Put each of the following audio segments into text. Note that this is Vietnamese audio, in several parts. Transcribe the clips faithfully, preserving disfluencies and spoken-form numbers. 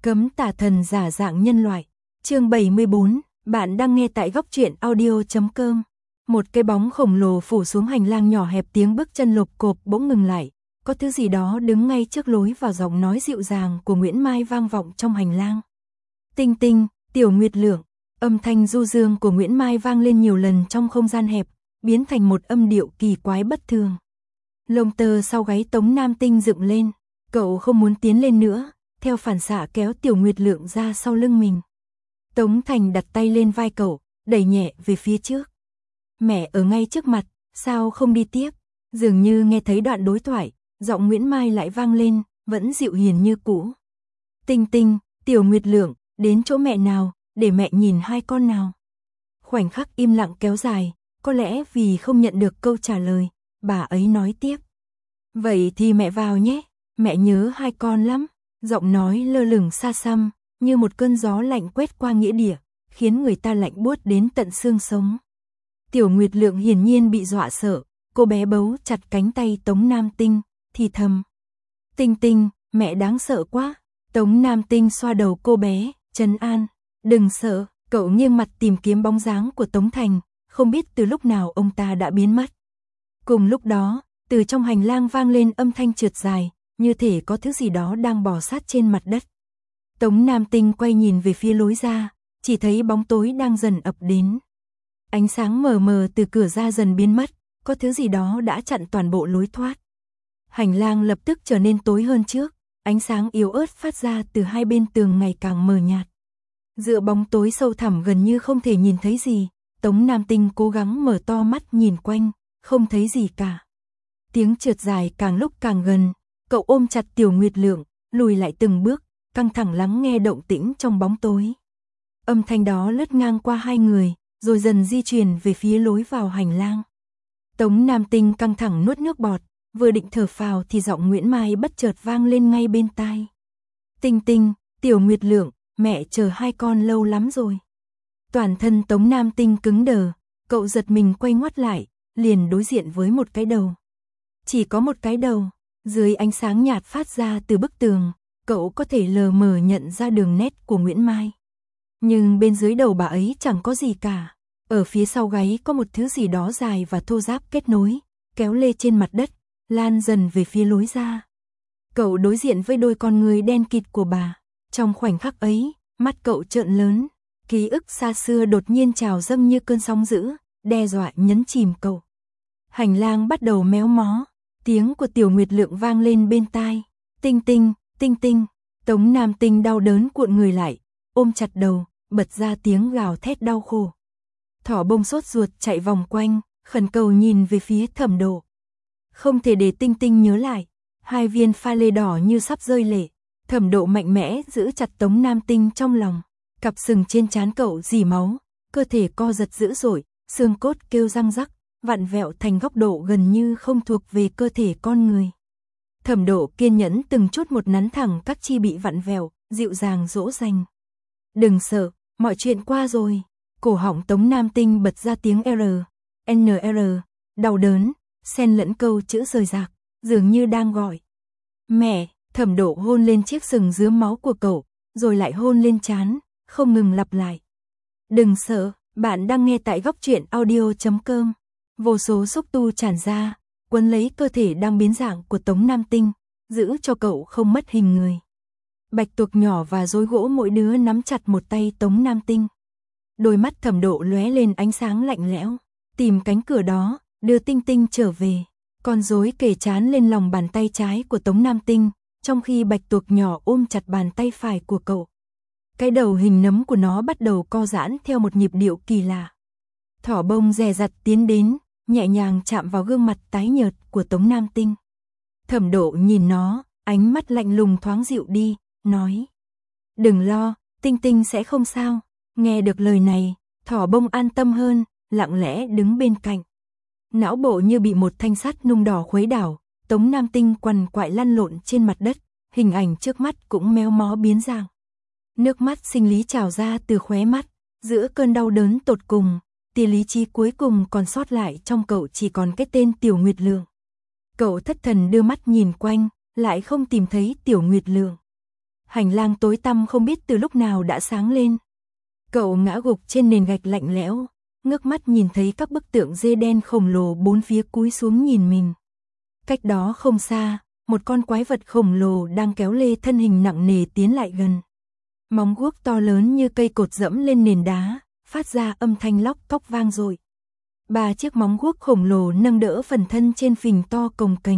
Cấm tà thần giả dạng nhân loại. Chương bảy mươi bốn, bạn đang nghe tại góc truyện audio chấm com. Một cái bóng khổng lồ phủ xuống hành lang nhỏ hẹp, tiếng bước chân lộp cộp bỗng ngừng lại. Có thứ gì đó đứng ngay trước lối vào, giọng nói dịu dàng của Nguyễn Mai vang vọng trong hành lang. Tinh Tinh, Tiểu Nguyệt Lượng. Âm thanh du dương của Nguyễn Mai vang lên nhiều lần trong không gian hẹp, biến thành một âm điệu kỳ quái bất thường. Lông tơ sau gáy Tống Nam Tinh dựng lên, cậu không muốn tiến lên nữa, theo phản xạ kéo Tiểu Nguyệt Lượng ra sau lưng mình. Tống Thành đặt tay lên vai cậu, đẩy nhẹ về phía trước. Mẹ ở ngay trước mặt, sao không đi tiếp? Dường như nghe thấy đoạn đối thoại, giọng Nguyễn Mai lại vang lên, vẫn dịu hiền như cũ. Tinh Tinh, Tiểu Nguyệt Lượng, đến chỗ mẹ nào, để mẹ nhìn hai con nào. Khoảnh khắc im lặng kéo dài, có lẽ vì không nhận được câu trả lời, bà ấy nói tiếp. Vậy thì mẹ vào nhé, mẹ nhớ hai con lắm. Giọng nói lơ lửng xa xăm, như một cơn gió lạnh quét qua nghĩa địa, khiến người ta lạnh buốt đến tận xương sống. Tiểu Nguyệt Lượng hiển nhiên bị dọa sợ, cô bé bấu chặt cánh tay Tống Nam Tinh, thì thầm. Tinh Tinh, mẹ đáng sợ quá. Tống Nam Tinh xoa đầu cô bé, trấn an. Đừng sợ, cậu nghiêng mặt tìm kiếm bóng dáng của Tống Thành, không biết từ lúc nào ông ta đã biến mất. Cùng lúc đó, từ trong hành lang vang lên âm thanh trượt dài, như thể có thứ gì đó đang bò sát trên mặt đất. Tống Nam Tinh quay nhìn về phía lối ra, chỉ thấy bóng tối đang dần ập đến. Ánh sáng mờ mờ từ cửa ra dần biến mất, có thứ gì đó đã chặn toàn bộ lối thoát. Hành lang lập tức trở nên tối hơn trước, ánh sáng yếu ớt phát ra từ hai bên tường ngày càng mờ nhạt. Giữa bóng tối sâu thẳm gần như không thể nhìn thấy gì, Tống Nam Tinh cố gắng mở to mắt nhìn quanh, không thấy gì cả. Tiếng trượt dài càng lúc càng gần, cậu ôm chặt Tiểu Nguyệt Lượng, lùi lại từng bước, căng thẳng lắng nghe động tĩnh trong bóng tối. Âm thanh đó lướt ngang qua hai người, rồi dần di chuyển về phía lối vào hành lang. Tống Nam Tinh căng thẳng nuốt nước bọt, vừa định thở phào thì giọng Nguyễn Mai bất chợt vang lên ngay bên tai. Tinh Tinh, Tiểu Nguyệt Lượng, mẹ chờ hai con lâu lắm rồi. Toàn thân Tống Nam Tinh cứng đờ, cậu giật mình quay ngoắt lại, liền đối diện với một cái đầu. Chỉ có một cái đầu, dưới ánh sáng nhạt phát ra từ bức tường, cậu có thể lờ mờ nhận ra đường nét của Nguyễn Mai. Nhưng bên dưới đầu bà ấy chẳng có gì cả, ở phía sau gáy có một thứ gì đó dài và thô ráp kết nối, kéo lê trên mặt đất, lan dần về phía lối ra. Cậu đối diện với đôi con người đen kịt của bà, trong khoảnh khắc ấy, mắt cậu trợn lớn, ký ức xa xưa đột nhiên trào dâng như cơn sóng dữ, đe dọa nhấn chìm cậu. Hành lang bắt đầu méo mó, tiếng của Tiểu Nguyệt Lượng vang lên bên tai. Tinh Tinh, Tinh Tinh. Tống Nam Tinh đau đớn cuộn người lại, ôm chặt đầu, bật ra tiếng gào thét đau khổ. Thỏ bông sốt ruột chạy vòng quanh, khẩn cầu nhìn về phía Thẩm Độ. Không thể để Tinh Tinh nhớ lại, hai viên pha lê đỏ như sắp rơi lệ. Thẩm Độ mạnh mẽ giữ chặt Tống Nam Tinh trong lòng, cặp sừng trên trán cậu rỉ máu, cơ thể co giật dữ dội, xương cốt kêu răng rắc, vặn vẹo thành góc độ gần như không thuộc về cơ thể con người. Thẩm Độ kiên nhẫn từng chút một nắn thẳng các chi bị vặn vẹo, dịu dàng dỗ dành. Đừng sợ, mọi chuyện qua rồi. Cổ họng Tống Nam Tinh bật ra tiếng R, N R, đau đớn, xen lẫn câu chữ rời rạc, dường như đang gọi. Mẹ. Thẩm Độ hôn lên chiếc sừng dứa máu của cậu, rồi lại hôn lên trán, không ngừng lặp lại. Đừng sợ, bạn đang nghe tại góc truyện audio chấm com. Vô số xúc tu tràn ra, quấn lấy cơ thể đang biến dạng của Tống Nam Tinh, giữ cho cậu không mất hình người. Bạch tuộc nhỏ và rối gỗ mỗi đứa nắm chặt một tay Tống Nam Tinh. Đôi mắt Thẩm Độ lóe lên ánh sáng lạnh lẽo, tìm cánh cửa đó, đưa Tinh Tinh trở về. Con rối kề trán lên lòng bàn tay trái của Tống Nam Tinh, trong khi bạch tuộc nhỏ ôm chặt bàn tay phải của cậu. Cái đầu hình nấm của nó bắt đầu co giãn theo một nhịp điệu kỳ lạ. Thỏ bông dè dặt tiến đến, nhẹ nhàng chạm vào gương mặt tái nhợt của Tống Nam Tinh. Thẩm Độ nhìn nó, ánh mắt lạnh lùng thoáng dịu đi, nói. Đừng lo, Tinh Tinh sẽ không sao. Nghe được lời này, thỏ bông an tâm hơn, lặng lẽ đứng bên cạnh. Não bộ như bị một thanh sắt nung đỏ khuấy đảo, Tống Nam Tinh quằn quại lăn lộn trên mặt đất, hình ảnh trước mắt cũng méo mó biến dạng. Nước mắt sinh lý trào ra từ khóe mắt, giữa cơn đau đớn tột cùng, tia lý trí cuối cùng còn sót lại trong cậu chỉ còn cái tên Tiểu Nguyệt Lượng. Cậu thất thần đưa mắt nhìn quanh, lại không tìm thấy Tiểu Nguyệt Lượng. Hành lang tối tăm không biết từ lúc nào đã sáng lên. Cậu ngã gục trên nền gạch lạnh lẽo, ngước mắt nhìn thấy các bức tượng dê đen khổng lồ bốn phía cúi xuống nhìn mình. Cách đó không xa, một con quái vật khổng lồ đang kéo lê thân hình nặng nề tiến lại gần. Móng guốc to lớn như cây cột dẫm lên nền đá, phát ra âm thanh lóc cóc vang dội. Ba chiếc móng guốc khổng lồ nâng đỡ phần thân trên phình to cồng kềnh.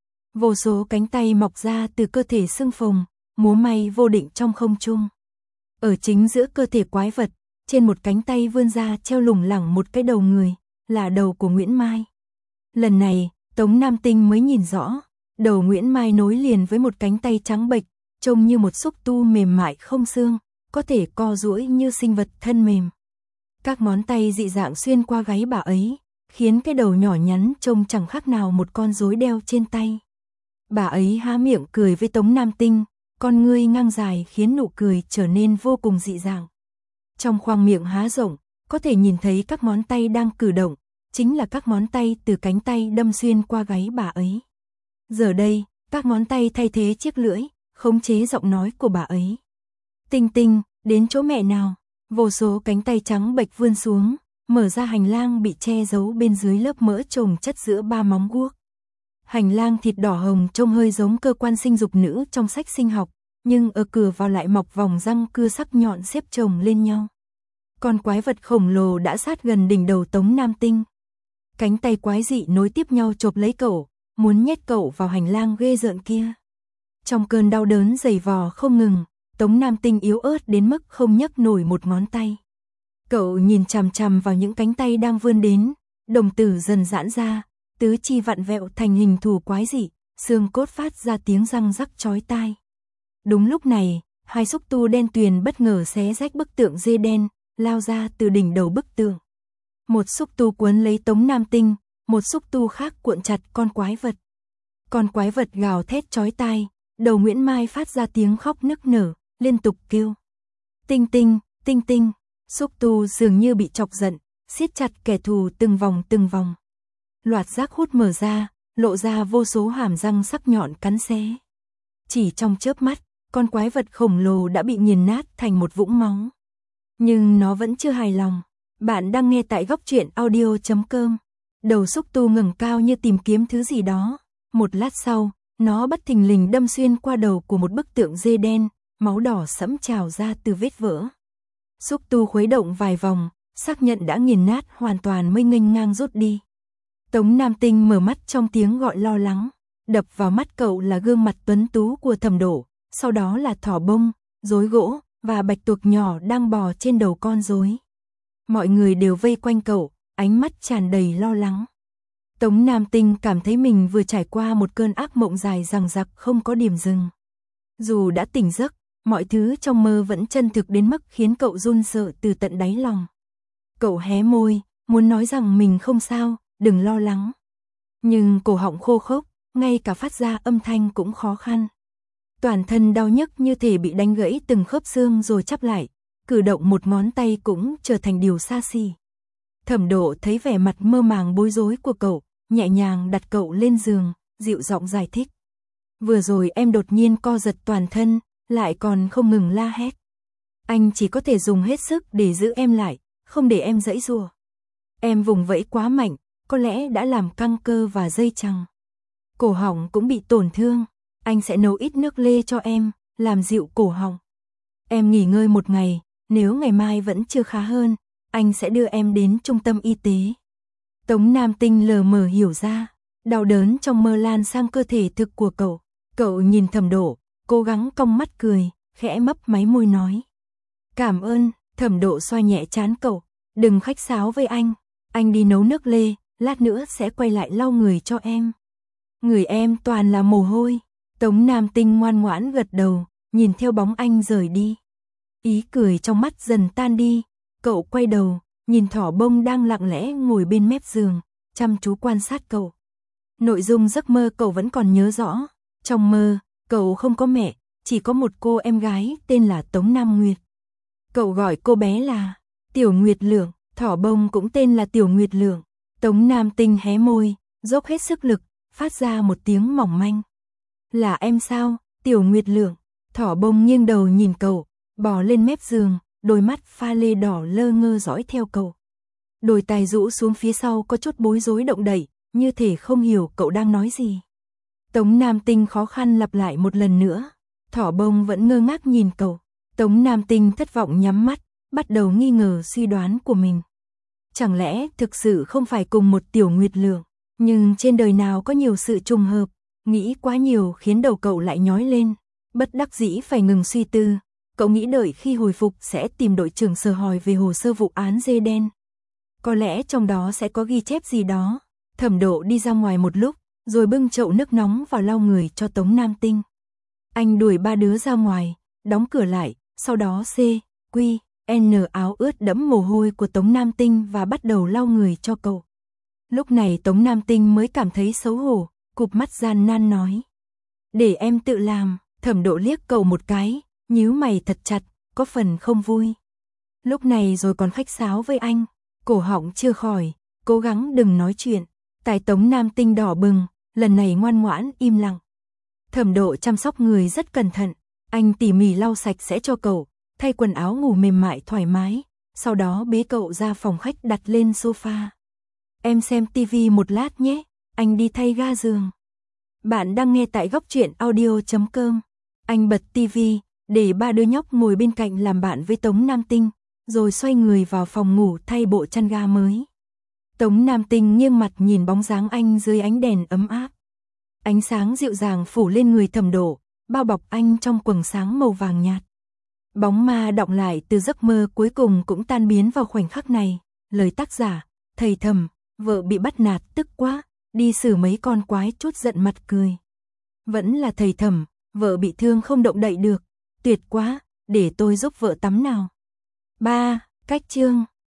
Vô số cánh tay mọc ra từ cơ thể xương phồng, múa may vô định trong không trung. Ở chính giữa cơ thể quái vật, trên một cánh tay vươn ra treo lủng lẳng một cái đầu người, là đầu của Nguyễn Mai. Lần này, Tống Nam Tinh mới nhìn rõ, đầu Nguyễn Mai nối liền với một cánh tay trắng bệch, trông như một xúc tu mềm mại không xương, có thể co duỗi như sinh vật thân mềm. Các ngón tay dị dạng xuyên qua gáy bà ấy, khiến cái đầu nhỏ nhắn trông chẳng khác nào một con rối đeo trên tay. Bà ấy há miệng cười với Tống Nam Tinh, con ngươi ngang dài khiến nụ cười trở nên vô cùng dị dạng. Trong khoang miệng há rộng, có thể nhìn thấy các ngón tay đang cử động, chính là các ngón tay từ cánh tay đâm xuyên qua gáy bà ấy. Giờ đây, các ngón tay thay thế chiếc lưỡi, khống chế giọng nói của bà ấy. Tinh Tinh, đến chỗ mẹ nào. Vô số cánh tay trắng bệch vươn xuống, mở ra hành lang bị che giấu bên dưới lớp mỡ chồng chất giữa ba móng guốc. Hành lang thịt đỏ hồng trông hơi giống cơ quan sinh dục nữ trong sách sinh học, nhưng ở cửa vào lại mọc vòng răng cưa sắc nhọn xếp chồng lên nhau. Con quái vật khổng lồ đã sát gần đỉnh đầu Tống Nam Tinh. Cánh tay quái dị nối tiếp nhau chộp lấy cậu, muốn nhét cậu vào hành lang ghê rợn kia. Trong cơn đau đớn giày vò không ngừng, Tống Nam Tinh yếu ớt đến mức không nhấc nổi một ngón tay. Cậu nhìn chằm chằm vào những cánh tay đang vươn đến, đồng tử dần giãn ra, tứ chi vặn vẹo thành hình thù quái dị, xương cốt phát ra tiếng răng rắc chói tai. Đúng lúc này, hai xúc tu đen tuyền bất ngờ xé rách bức tượng dê đen, lao ra từ đỉnh đầu bức tượng. Một xúc tu cuốn lấy Tống Nam Tinh, một xúc tu khác cuộn chặt con quái vật. Con quái vật gào thét chói tai, đầu Nguyễn Mai phát ra tiếng khóc nức nở, liên tục kêu. Tinh Tinh, Tinh Tinh, xúc tu dường như bị chọc giận, siết chặt kẻ thù từng vòng từng vòng. Loạt rác hút mở ra, lộ ra vô số hàm răng sắc nhọn cắn xé. Chỉ trong chớp mắt, con quái vật khổng lồ đã bị nghiền nát thành một vũng máu. Nhưng nó vẫn chưa hài lòng. Bạn đang nghe tại góc truyện audio chấm com. Đầu xúc tu ngẩng cao như tìm kiếm thứ gì đó. Một lát sau, nó bất thình lình đâm xuyên qua đầu của một bức tượng dê đen, máu đỏ sẫm trào ra từ vết vỡ. Xúc tu khuấy động vài vòng, xác nhận đã nghiền nát hoàn toàn mới nghênh ngang rút đi. Tống Nam Tinh mở mắt trong tiếng gọi lo lắng, đập vào mắt cậu là gương mặt tuấn tú của Thẩm Độ, sau đó là thỏ bông, rối gỗ và bạch tuộc nhỏ đang bò trên đầu con rối. Mọi người đều vây quanh cậu, ánh mắt tràn đầy lo lắng. Tống Nam Tinh cảm thấy mình vừa trải qua một cơn ác mộng dài dằng dặc không có điểm dừng. Dù đã tỉnh giấc, mọi thứ trong mơ vẫn chân thực đến mức khiến cậu run sợ từ tận đáy lòng. Cậu hé môi, muốn nói rằng mình không sao, đừng lo lắng. Nhưng cổ họng khô khốc, ngay cả phát ra âm thanh cũng khó khăn. Toàn thân đau nhức như thể bị đánh gãy từng khớp xương rồi chắp lại, cử động một ngón tay cũng trở thành điều xa xỉ. Thẩm Độ thấy vẻ mặt mơ màng bối rối của cậu, nhẹ nhàng đặt cậu lên giường, dịu giọng giải thích. Vừa rồi em đột nhiên co giật toàn thân, lại còn không ngừng la hét. Anh chỉ có thể dùng hết sức để giữ em lại, không để em giãy giụa. Em vùng vẫy quá mạnh, có lẽ đã làm căng cơ và dây chằng. Cổ họng cũng bị tổn thương, anh sẽ nấu ít nước lê cho em, làm dịu cổ họng. Em nghỉ ngơi một ngày, nếu ngày mai vẫn chưa khá hơn, anh sẽ đưa em đến trung tâm y tế. Tống Nam Tinh lờ mờ hiểu ra, đau đớn trong mơ lan sang cơ thể thực của cậu. Cậu nhìn Thẩm Độ, cố gắng cong mắt cười, khẽ mấp máy môi nói. Cảm ơn. Thẩm Độ xoa nhẹ trán cậu, đừng khách sáo với anh, anh đi nấu nước lê, lát nữa sẽ quay lại lau người cho em. Người em toàn là mồ hôi. Tống Nam Tinh ngoan ngoãn gật đầu, nhìn theo bóng anh rời đi. Ý cười trong mắt dần tan đi, cậu quay đầu, nhìn thỏ bông đang lặng lẽ ngồi bên mép giường, chăm chú quan sát cậu. Nội dung giấc mơ cậu vẫn còn nhớ rõ, trong mơ, cậu không có mẹ, chỉ có một cô em gái tên là Tống Nam Nguyệt. Cậu gọi cô bé là Tiểu Nguyệt Lượng, thỏ bông cũng tên là Tiểu Nguyệt Lượng. Tống Nam Tinh hé môi, dốc hết sức lực, phát ra một tiếng mỏng manh. Là em sao, Tiểu Nguyệt Lượng? Thỏ bông nghiêng đầu nhìn cậu, bò lên mép giường, đôi mắt pha lê đỏ lơ ngơ dõi theo cậu. Đôi tai rũ xuống phía sau có chút bối rối động đậy, như thể không hiểu cậu đang nói gì. Tống Nam Tinh khó khăn lặp lại một lần nữa. Thỏ bông vẫn ngơ ngác nhìn cậu. Tống Nam Tinh thất vọng nhắm mắt, bắt đầu nghi ngờ suy đoán của mình. Chẳng lẽ thực sự không phải cùng một Tiểu Nguyệt Lượng, nhưng trên đời nào có nhiều sự trùng hợp, nghĩ quá nhiều khiến đầu cậu lại nhói lên, bất đắc dĩ phải ngừng suy tư. Cậu nghĩ đợi khi hồi phục sẽ tìm đội trưởng Sở hỏi về hồ sơ vụ án dê đen. Có lẽ trong đó sẽ có ghi chép gì đó. Thẩm Độ đi ra ngoài một lúc, rồi bưng chậu nước nóng vào lau người cho Tống Nam Tinh. Anh đuổi ba đứa ra ngoài, đóng cửa lại, sau đó C, Q, N áo ướt đẫm mồ hôi của Tống Nam Tinh và bắt đầu lau người cho cậu. Lúc này Tống Nam Tinh mới cảm thấy xấu hổ, cụp mắt gian nan nói. Để em tự làm. Thẩm Độ liếc cậu một cái, nhíu mày thật chặt, có phần không vui. Lúc này rồi còn khách sáo với anh, cổ họng chưa khỏi, cố gắng đừng nói chuyện. Tai Tống Nam Tinh đỏ bừng, lần này ngoan ngoãn im lặng. Thẩm Độ chăm sóc người rất cẩn thận, anh tỉ mỉ lau sạch sẽ cho cậu, thay quần áo ngủ mềm mại thoải mái, sau đó bế cậu ra phòng khách đặt lên sofa. Em xem tivi một lát nhé, anh đi thay ga giường. Bạn đang nghe tại góc truyện audio chấm com. Anh bật tivi, để ba đứa nhóc ngồi bên cạnh làm bạn với Tống Nam Tinh, rồi xoay người vào phòng ngủ thay bộ chăn ga mới. Tống Nam Tinh nghiêng mặt nhìn bóng dáng anh dưới ánh đèn ấm áp. Ánh sáng dịu dàng phủ lên người Thẩm Độ, bao bọc anh trong quầng sáng màu vàng nhạt. Bóng ma đọng lại từ giấc mơ cuối cùng cũng tan biến vào khoảnh khắc này. Lời tác giả, thầy Thẩm, vợ bị bắt nạt tức quá, đi xử mấy con quái chút giận mặt cười. Vẫn là thầy Thẩm, vợ bị thương không động đậy được, tuyệt quá, để tôi giúp vợ tắm nào. ba. Cách chương